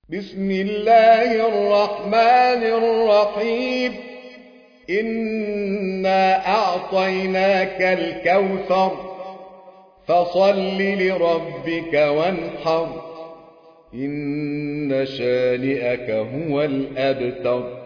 بسم الله الرحمن الرحيم. إنا أعطيناك الكوثر فصل لربك وانحر إن شانئك هو الأبتر.